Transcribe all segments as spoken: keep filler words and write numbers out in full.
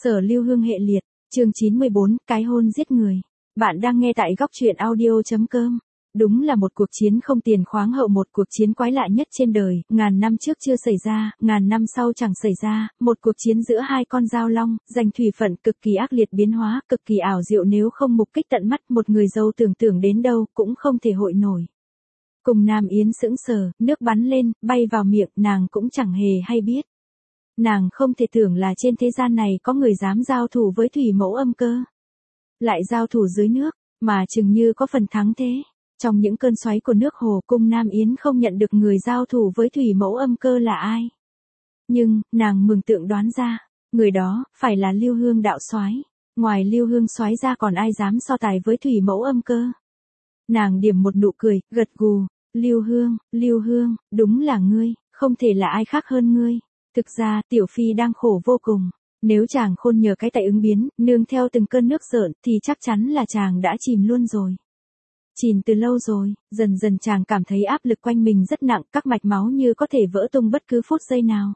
Sở Lưu Hương hệ liệt, chương chín mươi bốn, cái hôn giết người. Bạn đang nghe tại góc truyện audio chấm com. Đúng là một cuộc chiến không tiền khoáng hậu, một cuộc chiến quái lạ nhất trên đời, ngàn năm trước chưa xảy ra, ngàn năm sau chẳng xảy ra, một cuộc chiến giữa hai con dao long, giành thủy phận cực kỳ ác liệt biến hóa, cực kỳ ảo diệu, nếu không mục kích tận mắt, một người dâu tưởng tượng đến đâu cũng không thể hội nổi. Cùng Nam Yến sững sờ, nước bắn lên, bay vào miệng, nàng cũng chẳng hề hay biết. Nàng không thể tưởng là trên thế gian này có người dám giao thủ với thủy mẫu Âm Cơ. Lại giao thủ dưới nước, mà chừng như có phần thắng thế. Trong những cơn xoáy của nước hồ, cung Nam Yến không nhận được người giao thủ với thủy mẫu Âm Cơ là ai. Nhưng, nàng mường tượng đoán ra, người đó, phải là Lưu Hương đạo soái. Ngoài Lưu Hương soái ra còn ai dám so tài với thủy mẫu Âm Cơ. Nàng điểm một nụ cười, gật gù, Lưu Hương, Lưu Hương, đúng là ngươi, không thể là ai khác hơn ngươi. Thực ra, Tiểu Phi đang khổ vô cùng. Nếu chàng khôn nhờ cái tay ứng biến, nương theo từng cơn nước rợn, thì chắc chắn là chàng đã chìm luôn rồi. Chìm từ lâu rồi, dần dần chàng cảm thấy áp lực quanh mình rất nặng, các mạch máu như có thể vỡ tung bất cứ phút giây nào.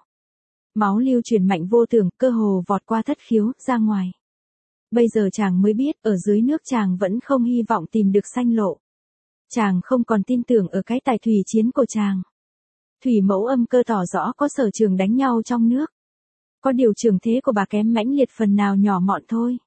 Máu lưu chuyển mạnh vô tưởng, cơ hồ vọt qua thất khiếu, ra ngoài. Bây giờ chàng mới biết, ở dưới nước chàng vẫn không hy vọng tìm được sanh lộ. Chàng không còn tin tưởng ở cái tài thủy chiến của chàng. Thủy mẫu Âm Cơ tỏ rõ có sở trường đánh nhau trong nước. Có điều trường thế của bà kém mãnh liệt phần nào nhỏ mọn thôi.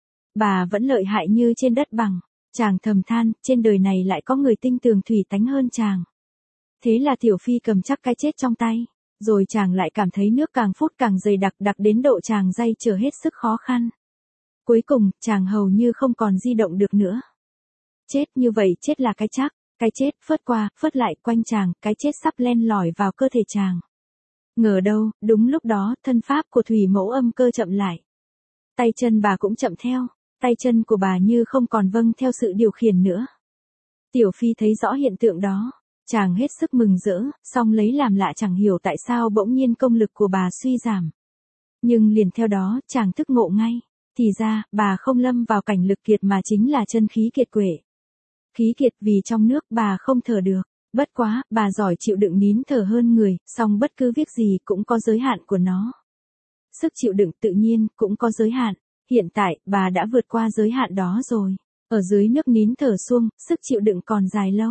Bà vẫn lợi hại như trên đất bằng. Chàng thầm than, trên đời này lại có người tinh tường thủy tánh hơn chàng. Thế là Tiểu Phi cầm chắc cái chết trong tay. Rồi chàng lại cảm thấy nước càng phút càng dày đặc, đặc đến độ chàng day trở hết sức khó khăn. Cuối cùng, chàng hầu như không còn di động được nữa. Chết như vậy, chết là cái chắc. Cái chết phớt qua, phớt lại quanh chàng, cái chết sắp len lỏi vào cơ thể chàng. Ngờ đâu, đúng lúc đó, thân pháp của thủy mẫu Âm Cơ chậm lại. Tay chân bà cũng chậm theo, tay chân của bà như không còn vâng theo sự điều khiển nữa. Tiểu Phi thấy rõ hiện tượng đó, chàng hết sức mừng rỡ, song lấy làm lạ chẳng hiểu tại sao bỗng nhiên công lực của bà suy giảm. Nhưng liền theo đó, chàng thức ngộ ngay, thì ra, bà không lâm vào cảnh lực kiệt mà chính là chân khí kiệt quệ. Khí kiệt vì trong nước bà không thở được, bất quá, bà giỏi chịu đựng nín thở hơn người, song bất cứ việc gì cũng có giới hạn của nó. Sức chịu đựng tự nhiên cũng có giới hạn, hiện tại bà đã vượt qua giới hạn đó rồi, ở dưới nước nín thở suông, sức chịu đựng còn dài lâu.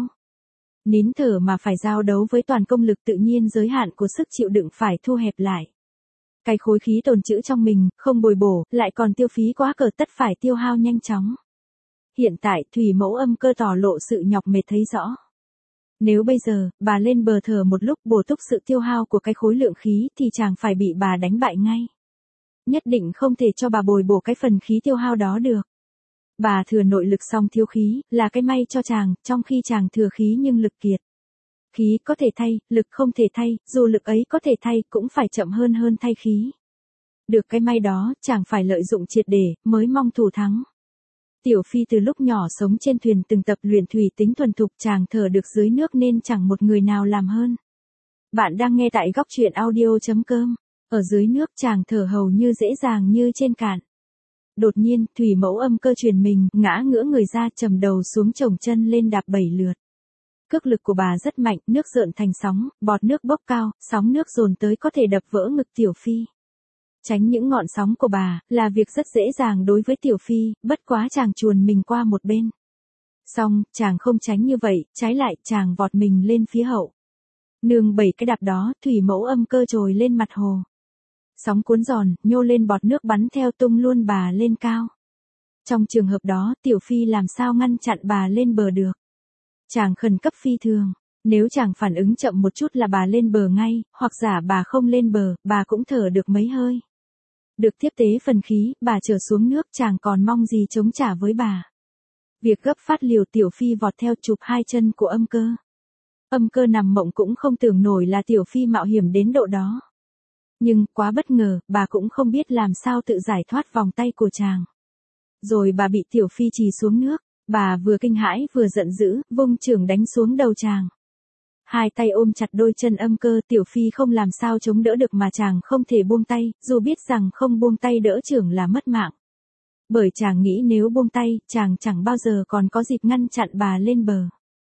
Nín thở mà phải giao đấu với toàn công lực tự nhiên giới hạn của sức chịu đựng phải thu hẹp lại. Cái khối khí tồn trữ trong mình, không bồi bổ, lại còn tiêu phí quá cỡ tất phải tiêu hao nhanh chóng. Hiện tại, thủy mẫu Âm Cơ tỏ lộ sự nhọc mệt thấy rõ. Nếu bây giờ, bà lên bờ thở một lúc bổ túc sự tiêu hao của cái khối lượng khí thì chàng phải bị bà đánh bại ngay. Nhất định không thể cho bà bồi bổ cái phần khí tiêu hao đó được. Bà thừa nội lực song thiếu khí, là cái may cho chàng, trong khi chàng thừa khí nhưng lực kiệt. Khí có thể thay, lực không thể thay, dù lực ấy có thể thay cũng phải chậm hơn hơn thay khí. Được cái may đó, chàng phải lợi dụng triệt để, mới mong thủ thắng. Tiểu Phi từ lúc nhỏ sống trên thuyền từng tập luyện thủy tính thuần thục, chàng thở được dưới nước nên chẳng một người nào làm hơn. Bạn đang nghe tại góc truyện audio chấm com. Ở dưới nước chàng thở hầu như dễ dàng như trên cạn. Đột nhiên, thủy mẫu Âm Cơ truyền mình, ngã ngửa người ra, trầm đầu xuống chồng chân lên đạp bảy lượt. Cước lực của bà rất mạnh, nước rợn thành sóng, bọt nước bốc cao, sóng nước dồn tới có thể đập vỡ ngực Tiểu Phi. Tránh những ngọn sóng của bà, là việc rất dễ dàng đối với Tiểu Phi, bất quá chàng chuồn mình qua một bên. Xong, chàng không tránh như vậy, trái lại, chàng vọt mình lên phía hậu. Nương bảy cái đạp đó, thủy mẫu Âm Cơ trồi lên mặt hồ. Sóng cuốn giòn, nhô lên bọt nước bắn theo tung luôn bà lên cao. Trong trường hợp đó, Tiểu Phi làm sao ngăn chặn bà lên bờ được. Chàng khẩn cấp phi thường. Nếu chàng phản ứng chậm một chút là bà lên bờ ngay, hoặc giả bà không lên bờ, bà cũng thở được mấy hơi. Được tiếp tế phần khí, bà trở xuống nước, chàng còn mong gì chống trả với bà. Việc gấp phát liều, Tiểu Phi vọt theo chụp hai chân của Âm Cơ. Âm Cơ nằm mộng cũng không tưởng nổi là Tiểu Phi mạo hiểm đến độ đó. Nhưng, quá bất ngờ, bà cũng không biết làm sao tự giải thoát vòng tay của chàng. Rồi bà bị Tiểu Phi trì xuống nước, bà vừa kinh hãi vừa giận dữ, vung chưởng đánh xuống đầu chàng. Hai tay ôm chặt đôi chân Âm Cơ, Tiểu Phi không làm sao chống đỡ được mà chàng không thể buông tay, dù biết rằng không buông tay đỡ chưởng là mất mạng. Bởi chàng nghĩ nếu buông tay, chàng chẳng bao giờ còn có dịp ngăn chặn bà lên bờ.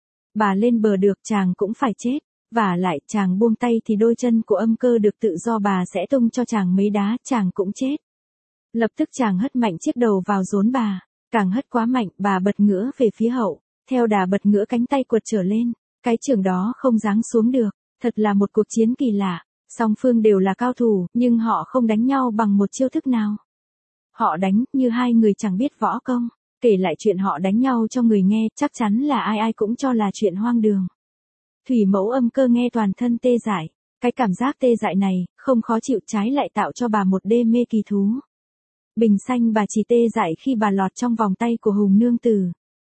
Bà lên bờ được, chàng cũng phải chết. Vả lại, chàng buông tay thì đôi chân của Âm Cơ được tự do, bà sẽ tung cho chàng mấy đá, chàng cũng chết. Lập tức chàng hất mạnh chiếc đầu vào rốn bà, càng hất quá mạnh, bà bật ngửa về phía hậu, theo đà bật ngửa cánh tay quật trở lên, cái chưởng đó không giáng xuống được, thật là một cuộc chiến kỳ lạ, song phương đều là cao thủ, nhưng họ không đánh nhau bằng một chiêu thức nào. Họ đánh như hai người chẳng biết võ công, kể lại chuyện họ đánh nhau cho người nghe, chắc chắn là ai ai cũng cho là chuyện hoang đường. Thủy Mẫu Âm Cơ nghe toàn thân tê dại, cái cảm giác tê dại này, không khó chịu trái lại tạo cho bà một đê mê kỳ thú. Bình sanh bà chỉ tê dại khi bà lọt trong vòng tay của Hùng Nương Tử.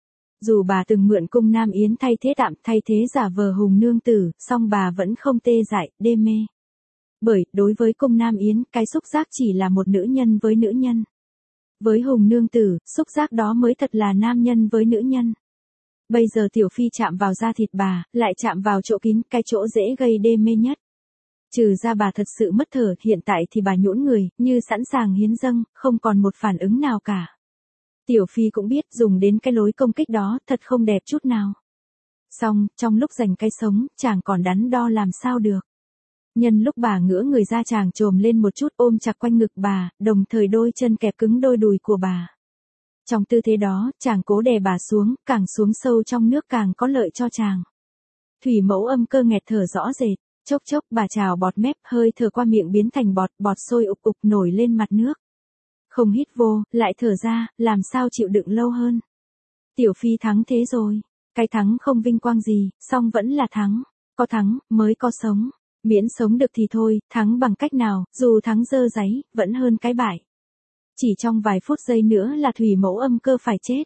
Dù bà từng mượn cung Nam Yến thay thế tạm thay thế giả vờ Hùng Nương Tử, song bà vẫn không tê dại, đê mê. Bởi, đối với cung Nam Yến, cái xúc giác chỉ là một nữ nhân với nữ nhân. Với Hùng Nương Tử, xúc giác đó mới thật là nam nhân với nữ nhân. Bây giờ Tiểu Phi chạm vào da thịt bà, lại chạm vào chỗ kín, cái chỗ dễ gây đê mê nhất. Trừ ra bà thật sự mất thở, hiện tại thì bà nhũn người, như sẵn sàng hiến dâng, không còn một phản ứng nào cả. Tiểu Phi cũng biết dùng đến cái lối công kích đó, thật không đẹp chút nào. Xong, trong lúc giành cái sống, chàng còn đắn đo làm sao được. Nhân lúc bà ngửa người ra chàng trồm lên một chút ôm chặt quanh ngực bà, đồng thời đôi chân kẹp cứng đôi đùi của bà. Trong tư thế đó, chàng cố đè bà xuống, càng xuống sâu trong nước càng có lợi cho chàng. Thủy Mẫu Âm Cơ nghẹt thở rõ rệt, chốc chốc bà trào bọt mép, hơi thở qua miệng biến thành bọt, bọt sôi ục ục nổi lên mặt nước. Không hít vô, lại thở ra, làm sao chịu đựng lâu hơn. Tiểu Phi thắng thế rồi, cái thắng không vinh quang gì, song vẫn là thắng, có thắng, mới có sống, miễn sống được thì thôi, thắng bằng cách nào, dù thắng dơ dáy, vẫn hơn cái bại. Chỉ trong vài phút giây nữa là Thủy Mẫu Âm Cơ phải chết.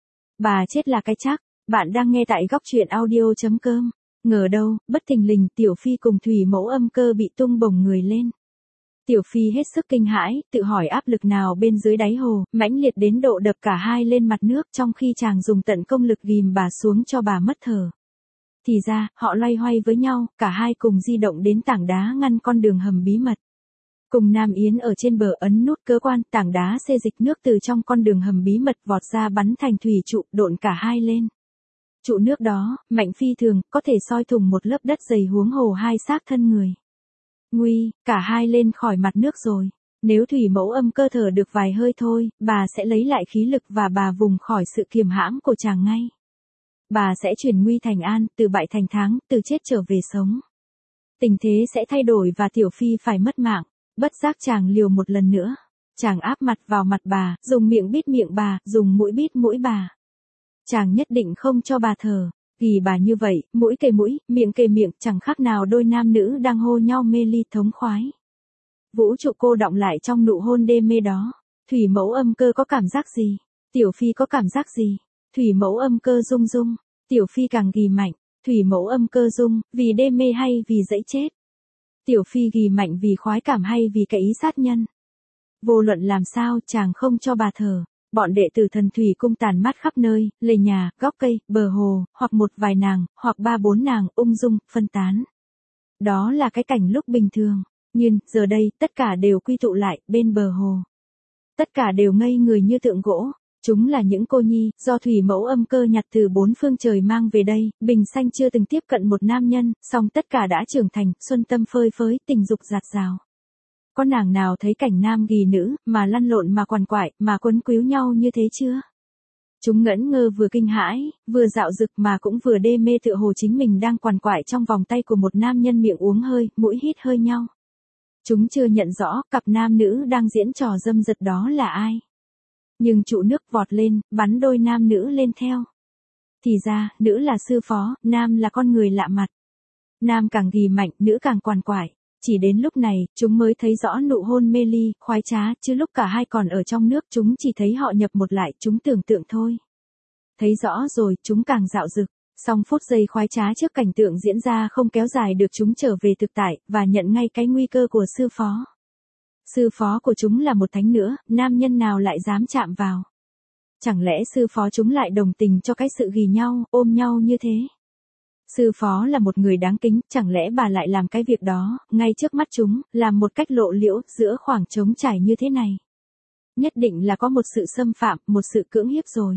Bà chết là cái chắc, bạn đang nghe tại góc truyện audio.com. Ngờ đâu, bất thình lình, Tiểu Phi cùng Thủy Mẫu Âm Cơ bị tung bổng người lên. Tiểu Phi hết sức kinh hãi, tự hỏi áp lực nào bên dưới đáy hồ, mãnh liệt đến độ đập cả hai lên mặt nước trong khi chàng dùng tận công lực ghìm bà xuống cho bà mất thở. Thì ra, họ loay hoay với nhau, cả hai cùng di động đến tảng đá ngăn con đường hầm bí mật. Cùng Nam Yến ở trên bờ ấn nút cơ quan, tảng đá xê dịch nước từ trong con đường hầm bí mật vọt ra bắn thành thủy trụ, độn cả hai lên. Trụ nước đó, mạnh phi thường, có thể soi thủng một lớp đất dày huống hồ hai xác thân người. Nguy, cả hai lên khỏi mặt nước rồi. Nếu Thủy Mẫu Âm Cơ thở được vài hơi thôi, bà sẽ lấy lại khí lực và bà vùng khỏi sự kiềm hãm của chàng ngay. Bà sẽ chuyển nguy thành an, từ bại thành thắng, từ chết trở về sống. Tình thế sẽ thay đổi và Tiểu Phi phải mất mạng. Bất giác chàng liều một lần nữa. Chàng áp mặt vào mặt bà, dùng miệng bít miệng bà, dùng mũi bít mũi bà. Chàng nhất định không cho bà thở. Vì bà như vậy, mũi kề mũi, miệng kề miệng, chẳng khác nào đôi nam nữ đang hô nhau mê ly thống khoái. Vũ trụ cô đọng lại trong nụ hôn đê mê đó. Thủy Mẫu Âm Cơ có cảm giác gì? Tiểu Phi có cảm giác gì? Thủy Mẫu Âm Cơ rung rung. Tiểu Phi càng ghì mạnh. Thủy Mẫu Âm Cơ rung, vì đê mê hay vì dẫy chết? Tiểu Phi ghì mạnh vì khoái cảm hay vì cái ý sát nhân? Vô luận làm sao, chàng không cho bà thở. Bọn đệ tử Thần Thủy Cung tàn mát khắp nơi, lề nhà, góc cây, bờ hồ, hoặc một vài nàng, hoặc ba bốn nàng, ung dung, phân tán. Đó là cái cảnh lúc bình thường. Nhưng, giờ đây, tất cả đều quy tụ lại, bên bờ hồ. Tất cả đều ngây người như tượng gỗ. Chúng là những cô nhi, do Thủy Mẫu Âm Cơ nhặt từ bốn phương trời mang về đây, bình sanh chưa từng tiếp cận một nam nhân, song tất cả đã trưởng thành, xuân tâm phơi phới, tình dục dạt dào. Có nàng nào thấy cảnh nam ghì nữ, mà lăn lộn mà quằn quại, mà quấn quýu nhau như thế chưa? Chúng ngẩn ngơ vừa kinh hãi, vừa dạo dực mà cũng vừa đê mê tựa hồ chính mình đang quằn quại trong vòng tay của một nam nhân miệng uống hơi, mũi hít hơi nhau. Chúng chưa nhận rõ cặp nam nữ đang diễn trò dâm dật đó là ai. Nhưng trụ nước vọt lên, bắn đôi nam nữ lên theo. Thì ra, nữ là sư phó, nam là con người lạ mặt. Nam càng ghì mạnh, nữ càng quằn quại. Chỉ đến lúc này, chúng mới thấy rõ nụ hôn mê ly, khoái trá, chứ lúc cả hai còn ở trong nước chúng chỉ thấy họ nhập một lại, chúng tưởng tượng thôi. Thấy rõ rồi, chúng càng dạo dực. Song phút giây khoái trá trước cảnh tượng diễn ra không kéo dài được, chúng trở về thực tại, và nhận ngay cái nguy cơ của sư phó. Sư phó của chúng là một thánh nữa, nam nhân nào lại dám chạm vào. Chẳng lẽ sư phó chúng lại đồng tình cho cái sự ghì nhau, ôm nhau như thế? Sư phó là một người đáng kính, chẳng lẽ bà lại làm cái việc đó, ngay trước mắt chúng, làm một cách lộ liễu, giữa khoảng trống trải như thế này? Nhất định là có một sự xâm phạm, một sự cưỡng hiếp rồi.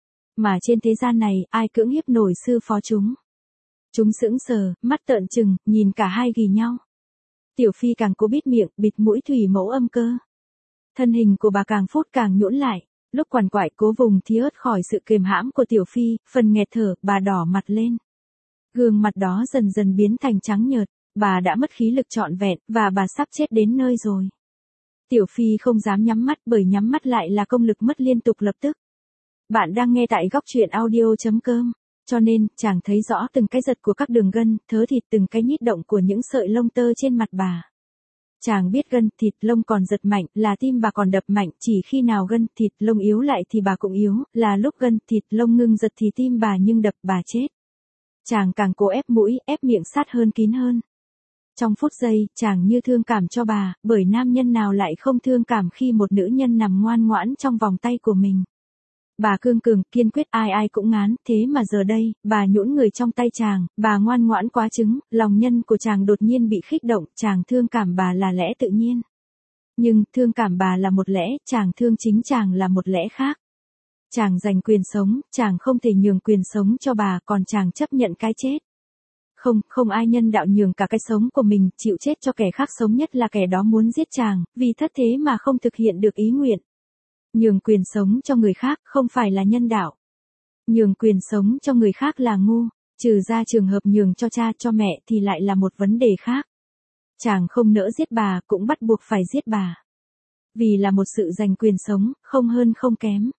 Mà trên thế gian này, ai cưỡng hiếp nổi sư phó chúng? Chúng sững sờ, mắt trợn trừng, nhìn cả hai ghì nhau. Tiểu Phi càng cố bít miệng, bịt mũi Thủy Mẫu Âm Cơ. Thân hình của bà càng phút càng nhũn lại, lúc quằn quại cố vùng thì ớt khỏi sự kiềm hãm của Tiểu Phi, phần nghẹt thở, bà đỏ mặt lên. Gương mặt đó dần dần biến thành trắng nhợt, bà đã mất khí lực trọn vẹn, và bà sắp chết đến nơi rồi. Tiểu Phi không dám nhắm mắt bởi nhắm mắt lại là công lực mất liên tục lập tức. Bạn đang nghe tại góc truyện audio.com, cho nên, chàng thấy rõ từng cái giật của các đường gân, thớ thịt từng cái nhít động của những sợi lông tơ trên mặt bà. Chàng biết gân, thịt, lông còn giật mạnh, là tim bà còn đập mạnh, chỉ khi nào gân, thịt, lông yếu lại thì bà cũng yếu, là lúc gân, thịt, lông ngưng giật thì tim bà nhưng đập, bà chết. Chàng càng cố ép mũi, ép miệng sát hơn kín hơn. Trong phút giây, chàng như thương cảm cho bà, bởi nam nhân nào lại không thương cảm khi một nữ nhân nằm ngoan ngoãn trong vòng tay của mình. Bà cương cường, kiên quyết, ai ai cũng ngán, thế mà giờ đây, bà nhũn người trong tay chàng, bà ngoan ngoãn quá chứng, lòng nhân của chàng đột nhiên bị khích động, chàng thương cảm bà là lẽ tự nhiên. Nhưng, thương cảm bà là một lẽ, chàng thương chính chàng là một lẽ khác. Chàng giành quyền sống, chàng không thể nhường quyền sống cho bà, còn chàng chấp nhận cái chết. Không, không ai nhân đạo nhường cả cái sống của mình, chịu chết cho kẻ khác sống nhất là kẻ đó muốn giết chàng, vì thất thế mà không thực hiện được ý nguyện. Nhường quyền sống cho người khác không phải là nhân đạo. Nhường quyền sống cho người khác là ngu, trừ ra trường hợp nhường cho cha cho mẹ thì lại là một vấn đề khác. Chàng không nỡ giết bà cũng bắt buộc phải giết bà. Vì là một sự giành quyền sống, không hơn không kém.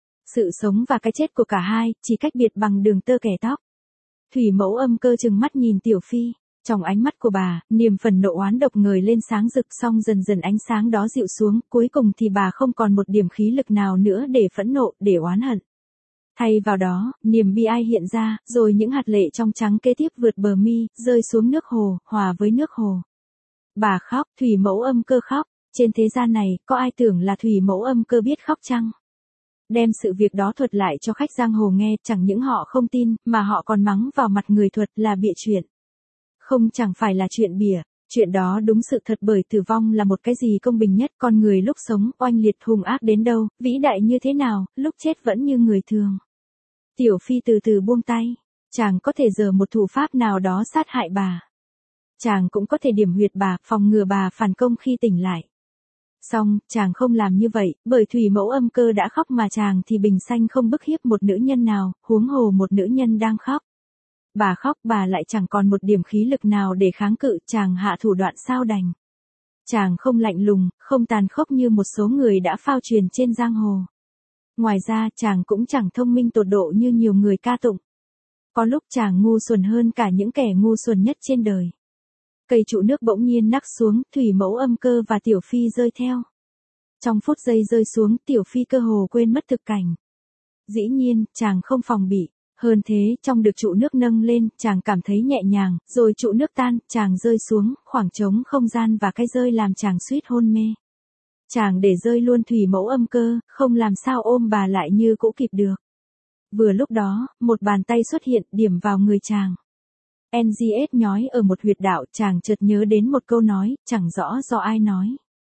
Sự sống và cái chết của cả hai chỉ cách biệt bằng đường tơ kẻ tóc. Thủy Mẫu Âm Cơ trừng mắt nhìn Tiểu Phi, trong ánh mắt của bà, niềm phần nộ oán độc ngời lên sáng rực, xong dần dần ánh sáng đó dịu xuống, cuối cùng thì bà không còn một điểm khí lực nào nữa để phẫn nộ, để oán hận. Thay vào đó, niềm bi ai hiện ra, rồi những hạt lệ trong trắng kế tiếp vượt bờ mi, rơi xuống nước hồ, hòa với nước hồ. Bà khóc, Thủy Mẫu Âm Cơ khóc, trên thế gian này, có ai tưởng là Thủy Mẫu Âm Cơ biết khóc chăng? Đem sự việc đó thuật lại cho khách giang hồ nghe, chẳng những họ không tin, mà họ còn mắng vào mặt người thuật là bịa chuyện. Không, chẳng phải là chuyện bịa, chuyện đó đúng sự thật, bởi tử vong là một cái gì công bình nhất, con người lúc sống, oanh liệt hung ác đến đâu, vĩ đại như thế nào, lúc chết vẫn như người thường. Tiểu Phi từ từ buông tay, chàng có thể giở một thủ pháp nào đó sát hại bà. Chàng cũng có thể điểm huyệt bà, phòng ngừa bà phản công khi tỉnh lại. Xong, chàng không làm như vậy, bởi Thủy Mẫu Âm Cơ đã khóc mà chàng thì bình sanh không bức hiếp một nữ nhân nào, huống hồ một nữ nhân đang khóc. Bà khóc, bà lại chẳng còn một điểm khí lực nào để kháng cự, chàng hạ thủ đoạn sao đành. Chàng không lạnh lùng, không tàn khốc như một số người đã phao truyền trên giang hồ. Ngoài ra, chàng cũng chẳng thông minh tột độ như nhiều người ca tụng. Có lúc chàng ngu xuẩn hơn cả những kẻ ngu xuẩn nhất trên đời. Cây trụ nước bỗng nhiên nắc xuống, Thủy Mẫu Âm Cơ và Tiểu Phi rơi theo. Trong phút giây rơi xuống, Tiểu Phi cơ hồ quên mất thực cảnh. Dĩ nhiên, chàng không phòng bị. Hơn thế, trong được trụ nước nâng lên, chàng cảm thấy nhẹ nhàng, rồi trụ nước tan, chàng rơi xuống, khoảng trống không gian và cái rơi làm chàng suýt hôn mê. Chàng để rơi luôn Thủy Mẫu Âm Cơ, không làm sao ôm bà lại như cũ kịp được. Vừa lúc đó, một bàn tay xuất hiện, điểm vào người chàng. en giê ét nhói ở một huyệt đạo, chàng chợt nhớ đến một câu nói, chẳng rõ do ai nói.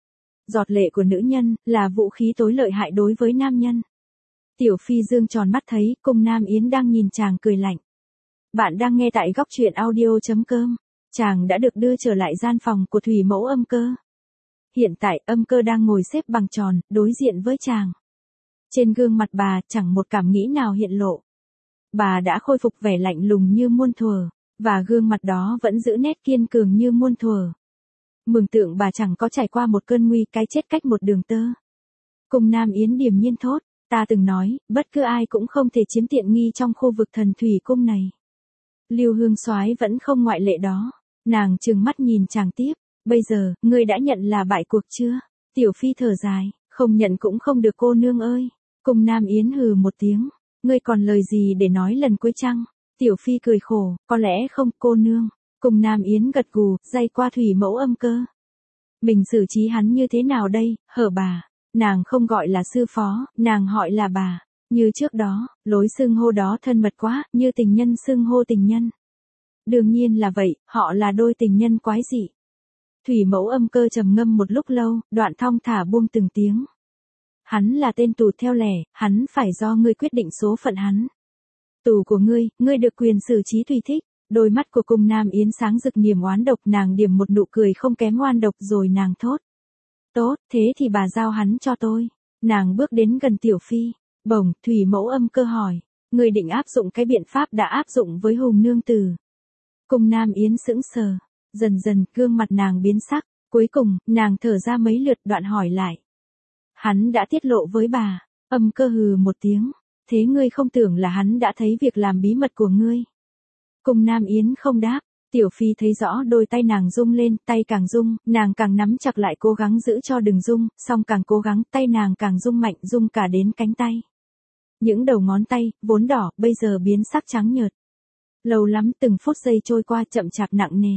Giọt lệ của nữ nhân, là vũ khí tối lợi hại đối với nam nhân. Tiểu Phi dương tròn mắt thấy, Cung Nam Yến đang nhìn chàng cười lạnh. Bạn đang nghe tại góc truyện audio.com. Chàng đã được đưa trở lại gian phòng của Thủy Mẫu Âm Cơ. Hiện tại, Âm Cơ đang ngồi xếp bằng tròn, đối diện với chàng. Trên gương mặt bà, chẳng một cảm nghĩ nào hiện lộ. Bà đã khôi phục vẻ lạnh lùng như muôn thuở, và gương mặt đó vẫn giữ nét kiên cường như muôn thuở. Mường tượng bà chẳng có trải qua một cơn nguy, cái chết cách một đường tơ. Cung Nam Yến điềm nhiên thốt, ta từng nói, bất cứ ai cũng không thể chiếm tiện nghi trong khu vực Thần Thủy Cung này. Lưu Hương Soái vẫn không ngoại lệ đó. Nàng trừng mắt nhìn chàng tiếp, bây giờ, ngươi đã nhận là bại cuộc chưa? Tiểu Phi thở dài, không nhận cũng không được cô nương ơi. Cung Nam Yến hừ một tiếng, ngươi còn lời gì để nói lần cuối chăng? Tiểu Phi cười khổ, có lẽ không, cô nương. Cung Nam Yến gật gù, day qua Thủy Mẫu Âm Cơ. Mình xử trí hắn như thế nào đây, hở bà? Nàng không gọi là sư phó, nàng gọi là bà. Như trước đó, lối xưng hô đó thân mật quá, như tình nhân xưng hô tình nhân. Đương nhiên là vậy, họ là đôi tình nhân quái dị. Thủy Mẫu Âm Cơ trầm ngâm một lúc lâu, đoạn thong thả buông từng tiếng. Hắn là tên tù theo lẻ, hắn phải do ngươi quyết định số phận hắn. Tù của ngươi, ngươi được quyền xử trí tùy thích. Đôi mắt của Cung Nam Yến sáng rực niềm oán độc, nàng điểm một nụ cười không kém oan độc rồi nàng thốt. Tốt, thế thì bà giao hắn cho tôi. Nàng bước đến gần Tiểu Phi. Bổng, Thủy Mẫu Âm Cơ hỏi. Người định áp dụng cái biện pháp đã áp dụng với Hùng nương tử. Cung Nam Yến sững sờ. Dần dần, gương mặt nàng biến sắc. Cuối cùng, nàng thở ra mấy lượt đoạn hỏi lại. Hắn đã tiết lộ với bà. Âm Cơ hừ một tiếng. Thế ngươi không tưởng là hắn đã thấy việc làm bí mật của ngươi. Cung Nam Yến không đáp. Tiểu Phi thấy rõ đôi tay nàng rung lên, tay càng rung, nàng càng nắm chặt lại cố gắng giữ cho đừng rung, song càng cố gắng, tay nàng càng rung mạnh, rung cả đến cánh tay. Những đầu ngón tay, vốn đỏ, bây giờ biến sắc trắng nhợt. Lâu lắm từng phút giây trôi qua chậm chạp nặng nề.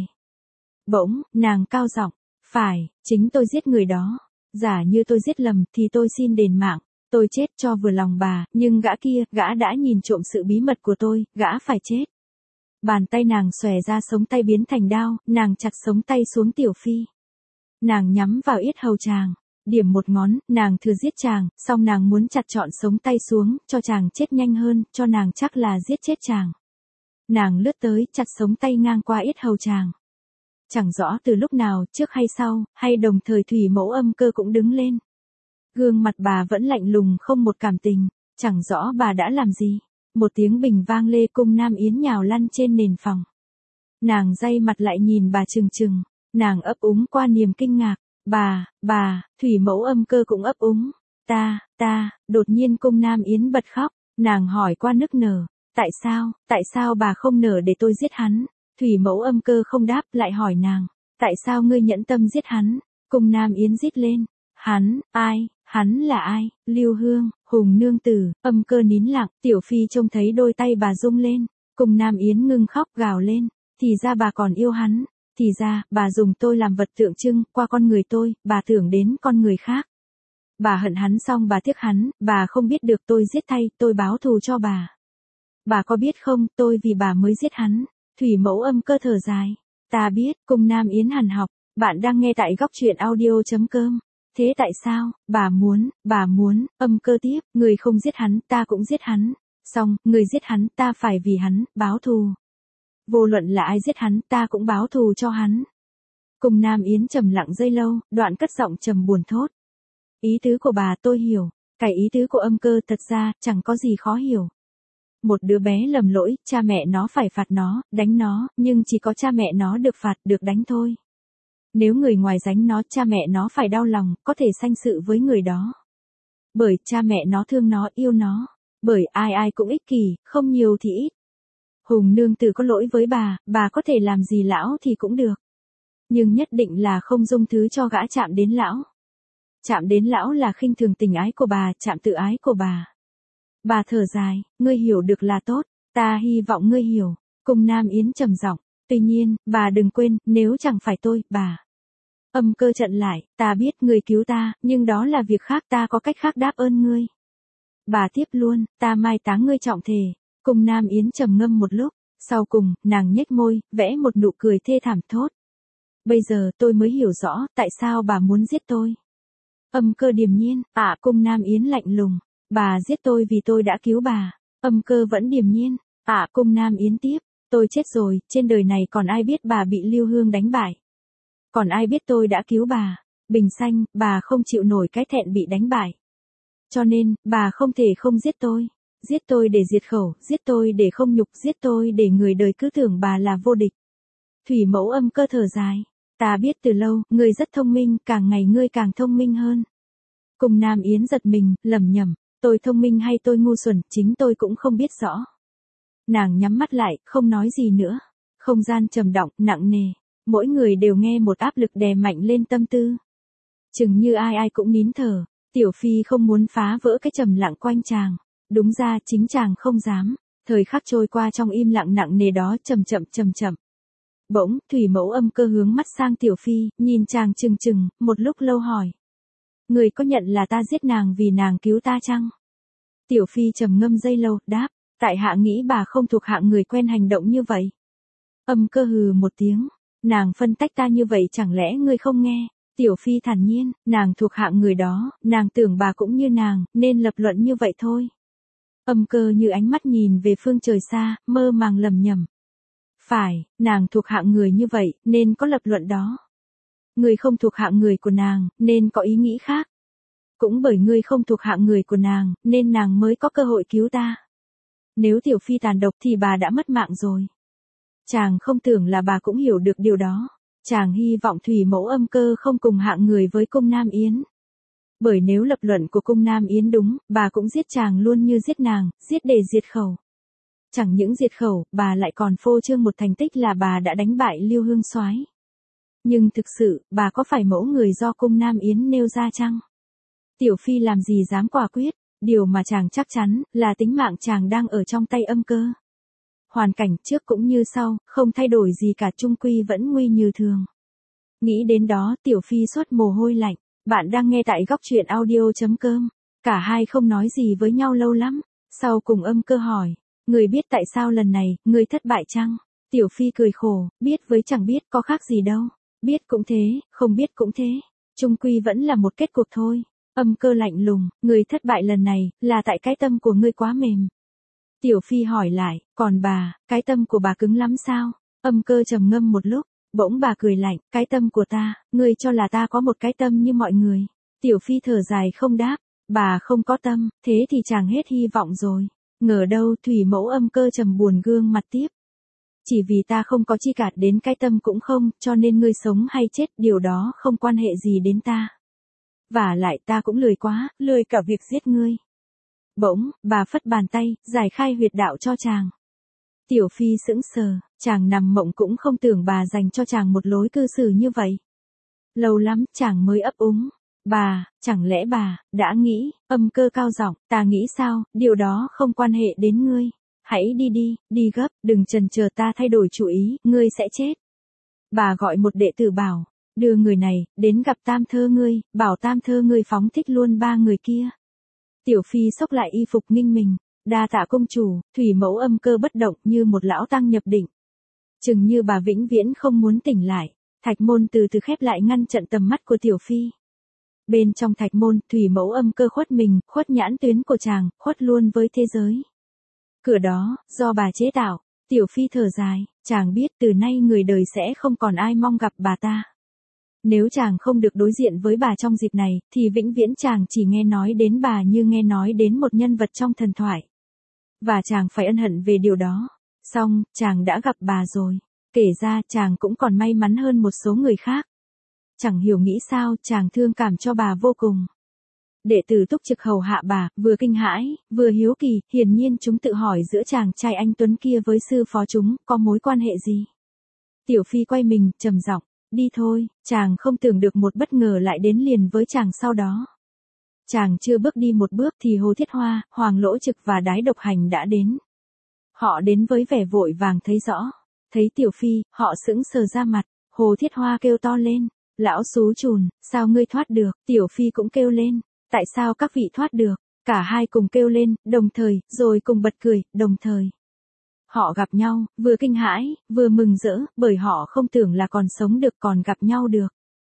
Bỗng, nàng cao giọng, phải, chính tôi giết người đó. Giả như tôi giết lầm thì tôi xin đền mạng, tôi chết cho vừa lòng bà, nhưng gã kia, gã đã nhìn trộm sự bí mật của tôi, gã phải chết. Bàn tay nàng xòe ra sống tay biến thành đao, nàng chặt sống tay xuống Tiểu Phi. Nàng nhắm vào yết hầu chàng, điểm một ngón, nàng thừa giết chàng, song nàng muốn chặt trọn sống tay xuống, cho chàng chết nhanh hơn, cho nàng chắc là giết chết chàng. Nàng lướt tới, chặt sống tay ngang qua yết hầu chàng. Chẳng rõ từ lúc nào, trước hay sau, hay đồng thời Thủy Mẫu Âm Cơ cũng đứng lên. Gương mặt bà vẫn lạnh lùng không một cảm tình, chẳng rõ bà đã làm gì. Một tiếng bình vang lê, Cung Nam Yến nhào lăn trên nền phòng. Nàng day mặt lại nhìn bà trừng trừng, nàng ấp úng qua niềm kinh ngạc. Bà, bà, Thủy Mẫu Âm Cơ cũng ấp úng. Ta, ta, đột nhiên Cung Nam Yến bật khóc, nàng hỏi qua nức nở. Tại sao, tại sao bà không nở để tôi giết hắn? Thủy Mẫu Âm Cơ không đáp, lại hỏi nàng. Tại sao ngươi nhẫn tâm giết hắn? Cung Nam Yến rít lên. Hắn, ai? Hắn là ai? Lưu Hương, Hùng nương tử. Âm Cơ nín lặng, Tiểu Phi trông thấy đôi tay bà rung lên. Cung Nam Yến ngưng khóc gào lên. Thì ra bà còn yêu hắn. Thì ra, bà dùng tôi làm vật tượng trưng, qua con người tôi, bà tưởng đến con người khác. Bà hận hắn xong bà tiếc hắn, bà không biết được tôi giết thay, tôi báo thù cho bà. Bà có biết không, tôi vì bà mới giết hắn. Thủy Mẫu Âm Cơ thở dài. Ta biết, Cung Nam Yến hằn học. Bạn đang nghe tại góc truyện audio chấm com. Thế tại sao, bà muốn, bà muốn, Âm Cơ tiếp, người không giết hắn, ta cũng giết hắn. Xong, người giết hắn, ta phải vì hắn, báo thù. Vô luận là ai giết hắn, ta cũng báo thù cho hắn. Cung Nam Yến trầm lặng giây lâu, đoạn cất giọng trầm buồn thốt. Ý tứ của bà tôi hiểu, cái ý tứ của Âm Cơ thật ra, chẳng có gì khó hiểu. Một đứa bé lầm lỗi, cha mẹ nó phải phạt nó, đánh nó, nhưng chỉ có cha mẹ nó được phạt, được đánh thôi. Nếu người ngoài đánh nó, cha mẹ nó phải đau lòng, có thể sanh sự với người đó. Bởi cha mẹ nó thương nó, yêu nó. Bởi ai ai cũng ích kỷ, không nhiều thì ít. Hùng nương tử có lỗi với bà, bà có thể làm gì lão thì cũng được. Nhưng nhất định là không dung thứ cho gã chạm đến lão. Chạm đến lão là khinh thường tình ái của bà, chạm tự ái của bà. Bà thở dài, ngươi hiểu được là tốt, ta hy vọng ngươi hiểu. Cung Nam Yến trầm giọng, tuy nhiên, bà đừng quên, nếu chẳng phải tôi, bà. Âm Cơ chặn lại, ta biết ngươi cứu ta, nhưng đó là việc khác, ta có cách khác đáp ơn ngươi. Bà tiếp luôn, ta mai táng ngươi trọng thề. Cung Nam Yến trầm ngâm một lúc, sau cùng, nàng nhếch môi, vẽ một nụ cười thê thảm thốt. Bây giờ tôi mới hiểu rõ, tại sao bà muốn giết tôi. Âm Cơ điềm nhiên, ạ Cung Nam Yến lạnh lùng. Bà giết tôi vì tôi đã cứu bà. Âm Cơ vẫn điềm nhiên. ạ Cung Nam Yến tiếp. Tôi chết rồi, trên đời này còn ai biết bà bị Lưu Hương đánh bại. Còn ai biết tôi đã cứu bà. Bình Xanh, bà không chịu nổi cái thẹn bị đánh bại. Cho nên, bà không thể không giết tôi. Giết tôi để diệt khẩu, giết tôi để không nhục, giết tôi để người đời cứ tưởng bà là vô địch. Thủy Mẫu Âm Cơ thở dài. Ta biết từ lâu, ngươi rất thông minh, càng ngày ngươi càng thông minh hơn. Cung Nam Yến giật mình, lẩm nhẩm. Tôi thông minh hay tôi ngu xuẩn, chính tôi cũng không biết rõ. Nàng nhắm mắt lại, không nói gì nữa. Không gian trầm động, nặng nề. Mỗi người đều nghe một áp lực đè mạnh lên tâm tư. Chừng như ai ai cũng nín thở. Tiểu Phi không muốn phá vỡ cái trầm lặng quanh chàng. Đúng ra chính chàng không dám. Thời khắc trôi qua trong im lặng nặng nề đó chậm chậm chậm chậm. Bỗng, Thủy Mẫu Âm Cơ hướng mắt sang Tiểu Phi, nhìn chàng chừng chừng, một lúc lâu hỏi. Người có nhận là ta giết nàng vì nàng cứu ta chăng? Tiểu Phi trầm ngâm giây lâu, đáp, tại hạ nghĩ bà không thuộc hạng người quen hành động như vậy. Âm Cơ hừ một tiếng, nàng phân tách ta như vậy chẳng lẽ ngươi không nghe? Tiểu Phi thản nhiên, nàng thuộc hạng người đó, nàng tưởng bà cũng như nàng, nên lập luận như vậy thôi. Âm Cơ như ánh mắt nhìn về phương trời xa, mơ màng lầm nhầm. Phải, nàng thuộc hạng người như vậy, nên có lập luận đó. Ngươi không thuộc hạng người của nàng, nên có ý nghĩ khác. Cũng bởi ngươi không thuộc hạng người của nàng, nên nàng mới có cơ hội cứu ta. Nếu Tiểu Phi tàn độc thì bà đã mất mạng rồi. Chàng không tưởng là bà cũng hiểu được điều đó. Chàng hy vọng Thủy Mẫu Âm Cơ không cùng hạng người với cung Nam Yến. Bởi nếu lập luận của cung Nam Yến đúng, bà cũng giết chàng luôn như giết nàng, giết để diệt khẩu. Chẳng những diệt khẩu, bà lại còn phô trương một thành tích là bà đã đánh bại Lưu Hương Soái. Nhưng thực sự, bà có phải mẫu người do cung Nam Yến nêu ra chăng? Tiểu Phi làm gì dám quả quyết, điều mà chàng chắc chắn là tính mạng chàng đang ở trong tay Âm Cơ. Hoàn cảnh trước cũng như sau, không thay đổi gì cả, chung quy vẫn nguy như thường. Nghĩ đến đó Tiểu Phi xốt mồ hôi lạnh. Bạn đang nghe tại góc truyện audio chấm com. Cả hai không nói gì với nhau lâu lắm. Sau cùng Âm Cơ hỏi, người biết tại sao lần này, người thất bại chăng? Tiểu Phi cười khổ, biết với chẳng biết có khác gì đâu. Biết cũng thế, không biết cũng thế. Chung quy vẫn là một kết cục thôi. Âm Cơ lạnh lùng, người thất bại lần này, là tại cái tâm của ngươi quá mềm. Tiểu Phi hỏi lại, còn bà, cái tâm của bà cứng lắm sao? Âm Cơ trầm ngâm một lúc, bỗng bà cười lạnh, cái tâm của ta, ngươi cho là ta có một cái tâm như mọi người. Tiểu Phi thở dài không đáp, bà không có tâm, thế thì chàng hết hy vọng rồi. Ngờ đâu Thủy Mẫu Âm Cơ trầm buồn gương mặt tiếp. Chỉ vì ta không có chi cả đến cái tâm cũng không, cho nên ngươi sống hay chết, điều đó không quan hệ gì đến ta. Và lại ta cũng lười quá, lười cả việc giết ngươi. Bỗng, bà phất bàn tay, giải khai huyệt đạo cho chàng. Tiểu Phi sững sờ, chàng nằm mộng cũng không tưởng bà dành cho chàng một lối cư xử như vậy. Lâu lắm chàng mới ấp úng. Bà, chẳng lẽ bà, đã nghĩ, Âm Cơ cao giọng, ta nghĩ sao, điều đó không quan hệ đến ngươi. Hãy đi đi, đi gấp, đừng chần chờ ta thay đổi chủ ý, ngươi sẽ chết. Bà gọi một đệ tử bảo, đưa người này, đến gặp Tam Thơ ngươi, bảo Tam Thơ ngươi phóng thích luôn ba người kia. Tiểu Phi xốc lại y phục nghinh mình, đa tạ công chủ. Thủy Mẫu Âm Cơ bất động như một lão tăng nhập định. Chừng như bà vĩnh viễn không muốn tỉnh lại, thạch môn từ từ khép lại ngăn chặn tầm mắt của Tiểu Phi. Bên trong thạch môn, Thủy Mẫu Âm Cơ khuất mình, khuất nhãn tuyến của chàng, khuất luôn với thế giới. Cửa đó, do bà chế tạo. Tiểu Phi thở dài, chàng biết từ nay người đời sẽ không còn ai mong gặp bà ta. Nếu chàng không được đối diện với bà trong dịp này, thì vĩnh viễn chàng chỉ nghe nói đến bà như nghe nói đến một nhân vật trong thần thoại. Và chàng phải ân hận về điều đó. Xong, chàng đã gặp bà rồi. Kể ra, chàng cũng còn may mắn hơn một số người khác. Chẳng hiểu nghĩ sao, chàng thương cảm cho bà vô cùng. Đệ tử túc trực hầu hạ bà, vừa kinh hãi, vừa hiếu kỳ, hiển nhiên chúng tự hỏi giữa chàng trai anh tuấn kia với sư phó chúng, có mối quan hệ gì. Tiểu Phi quay mình, trầm giọng, đi thôi. Chàng không tưởng được một bất ngờ lại đến liền với chàng sau đó. Chàng chưa bước đi một bước thì Hồ Thiết Hoa, Hoàng Lỗ Trực và Đái Độc Hành đã đến. Họ đến với vẻ vội vàng thấy rõ. Thấy Tiểu Phi, họ sững sờ ra mặt. Hồ Thiết Hoa kêu to lên, lão xú chùn, sao ngươi thoát được? Tiểu Phi cũng kêu lên, tại sao các vị thoát được? Cả hai cùng kêu lên, đồng thời, rồi cùng bật cười, đồng thời. Họ gặp nhau, vừa kinh hãi, vừa mừng rỡ, bởi họ không tưởng là còn sống được còn gặp nhau được.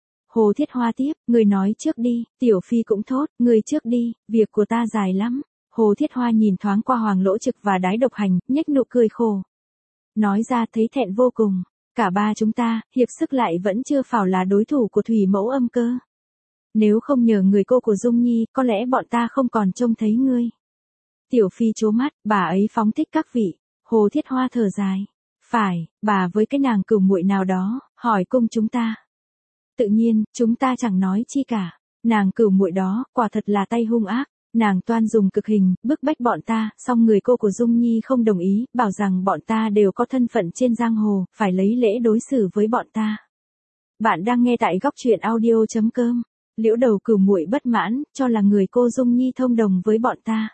Hồ Thiết Hoa tiếp, người nói trước đi. Tiểu Phi cũng thốt, người trước đi, việc của ta dài lắm. Hồ Thiết Hoa nhìn thoáng qua Hoàng Lỗ Trực và Đái Độc Hành, nhếch nụ cười khổ. Nói ra thấy thẹn vô cùng. Cả ba chúng ta, hiệp sức lại vẫn chưa phải là đối thủ của Thủy Mẫu Âm Cơ. Nếu không nhờ người cô của Dung Nhi, có lẽ bọn ta không còn trông thấy ngươi. Tiểu Phi trố mắt, bà ấy phóng thích các vị. Hồ Thiết Hoa thở dài. Phải, bà với cái nàng cửu muội nào đó, hỏi cung chúng ta. Tự nhiên, chúng ta chẳng nói chi cả. Nàng cửu muội đó, quả thật là tay hung ác. Nàng toan dùng cực hình, bức bách bọn ta, song người cô của Dung Nhi không đồng ý, bảo rằng bọn ta đều có thân phận trên giang hồ, phải lấy lễ đối xử với bọn ta. Bạn đang nghe tại góc truyện audio chấm com. Liễu Đầu cửu muội bất mãn, cho là người cô Dung Nhi thông đồng với bọn ta.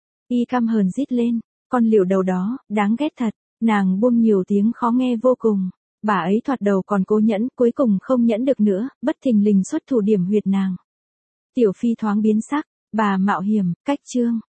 Y căm hờn rít lên, con Liễu Đầu đó, đáng ghét thật. Nàng buông nhiều tiếng khó nghe vô cùng. Bà ấy thoạt đầu còn cố nhẫn, cuối cùng không nhẫn được nữa, bất thình lình xuất thủ điểm huyệt nàng. Tiểu Phi thoáng biến sắc, bà mạo hiểm, cách chương.